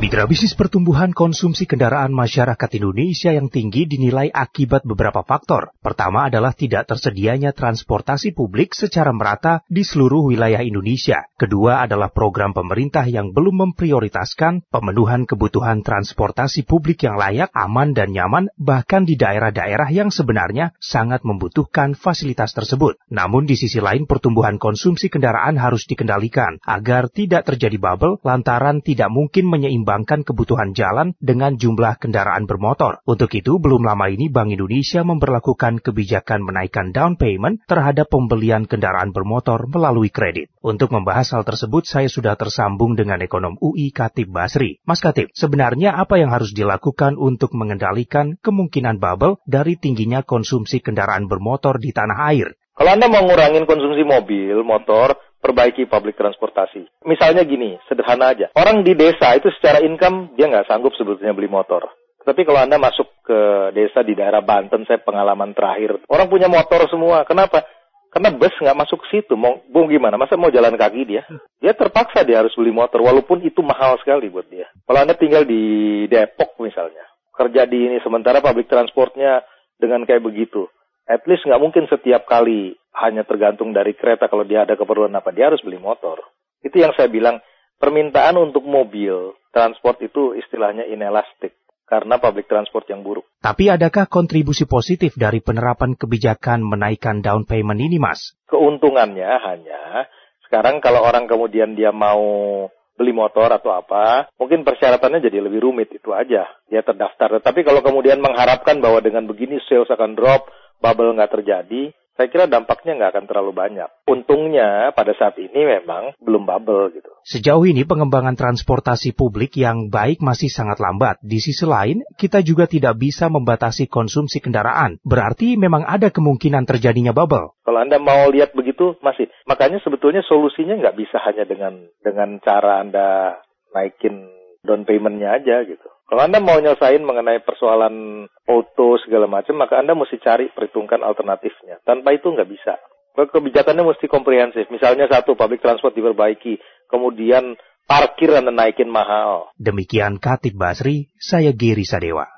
Mitra bisnis pertumbuhan konsumsi kendaraan masyarakat Indonesia yang tinggi dinilai akibat beberapa faktor. Pertama adalah tidak tersedianya transportasi publik secara merata di seluruh wilayah Indonesia. Kedua adalah program pemerintah yang belum memprioritaskan pemenuhan kebutuhan transportasi publik yang layak, aman, dan nyaman, bahkan di daerah-daerah yang sebenarnya sangat membutuhkan fasilitas tersebut. Namun di sisi lain pertumbuhan konsumsi kendaraan harus dikendalikan agar tidak terjadi bubble lantaran tidak mungkin menyeimbangkan kebutuhan jalan dengan jumlah kendaraan bermotor. Untuk itu, belum lama ini Bank Indonesia memberlakukan kebijakan menaikkan down payment terhadap pembelian kendaraan bermotor melalui kredit. Untuk membahas hal tersebut, saya sudah tersambung dengan ekonom UI Khatib Basri. Mas Khatib, sebenarnya apa yang harus dilakukan untuk mengendalikan kemungkinan bubble dari tingginya konsumsi kendaraan bermotor di tanah air? Kalau Anda mau ngurangin konsumsi mobil, motor, perbaiki public transportasi. Misalnya gini, sederhana aja. Orang di desa itu secara income, dia nggak sanggup sebetulnya beli motor. Tapi kalau Anda masuk ke desa di daerah Banten, saya pengalaman terakhir, orang punya motor semua. Kenapa? Karena bus nggak masuk ke situ. Mau gimana? Masa mau jalan kaki dia? Dia terpaksa dia harus beli motor, walaupun itu mahal sekali buat dia. Kalau Anda tinggal di Depok misalnya, kerja di ini, sementara public transportnya dengan kayak begitu. At least nggak mungkin setiap kali hanya tergantung dari kereta kalau dia ada keperluan apa. Dia harus beli motor. Itu yang saya bilang, permintaan untuk mobil, transport itu istilahnya inelastik. Karena public transport yang buruk. Tapi adakah kontribusi positif dari penerapan kebijakan menaikkan down payment ini, Mas? Keuntungannya hanya, sekarang kalau orang kemudian dia mau beli motor atau apa, mungkin persyaratannya jadi lebih rumit, itu aja. Dia terdaftar. Tapi kalau kemudian mengharapkan bahwa dengan begini sales akan drop, bubble nggak terjadi, saya kira dampaknya nggak akan terlalu banyak. Untungnya pada saat ini memang belum bubble gitu. Sejauh ini pengembangan transportasi publik yang baik masih sangat lambat. Di sisi lain, kita juga tidak bisa membatasi konsumsi kendaraan. Berarti memang ada kemungkinan terjadinya bubble. Kalau Anda mau lihat begitu, masih. Makanya sebetulnya solusinya nggak bisa hanya dengan cara Anda naikin down payment-nya aja gitu. Kalau Anda mau nyelesain mengenai persoalan auto segala macam, maka Anda mesti cari perhitungkan alternatifnya. Tanpa itu nggak bisa. Kebijakannya mesti komprehensif. Misalnya satu, public transport diperbaiki. Kemudian parkir Anda naikin mahal. Demikian Khatib Basri, saya Giri Sadewa.